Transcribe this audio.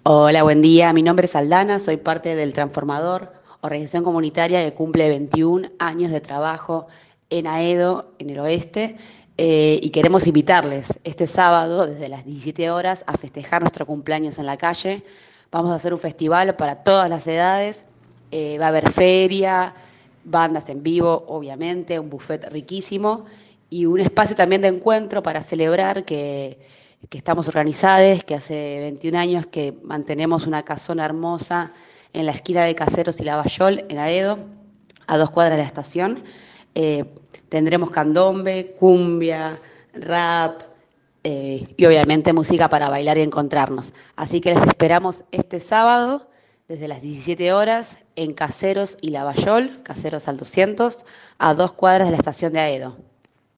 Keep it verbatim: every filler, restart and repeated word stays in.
Hola, buen día. Mi nombre es Aldana, soy parte del Transformador, organización comunitaria que cumple veintiún años de trabajo en Aedo, en el oeste, eh, y queremos invitarles este sábado desde las diecisiete horas a festejar nuestro cumpleaños en la calle. Vamos a hacer un festival para todas las edades, eh, va a haber feria, bandas en vivo, obviamente, un buffet riquísimo y un espacio también de encuentro para celebrar que que estamos organizadas, que hace veintiún años que mantenemos una casona hermosa en la esquina de Caseros y Lavallol, en Aedo, a dos cuadras de la estación. Eh, Tendremos candombe, cumbia, rap eh, y obviamente música para bailar y encontrarnos. Así que les esperamos este sábado desde las diecisiete horas en Caseros y Lavallol, Caseros al doscientos, a dos cuadras de la estación de Aedo.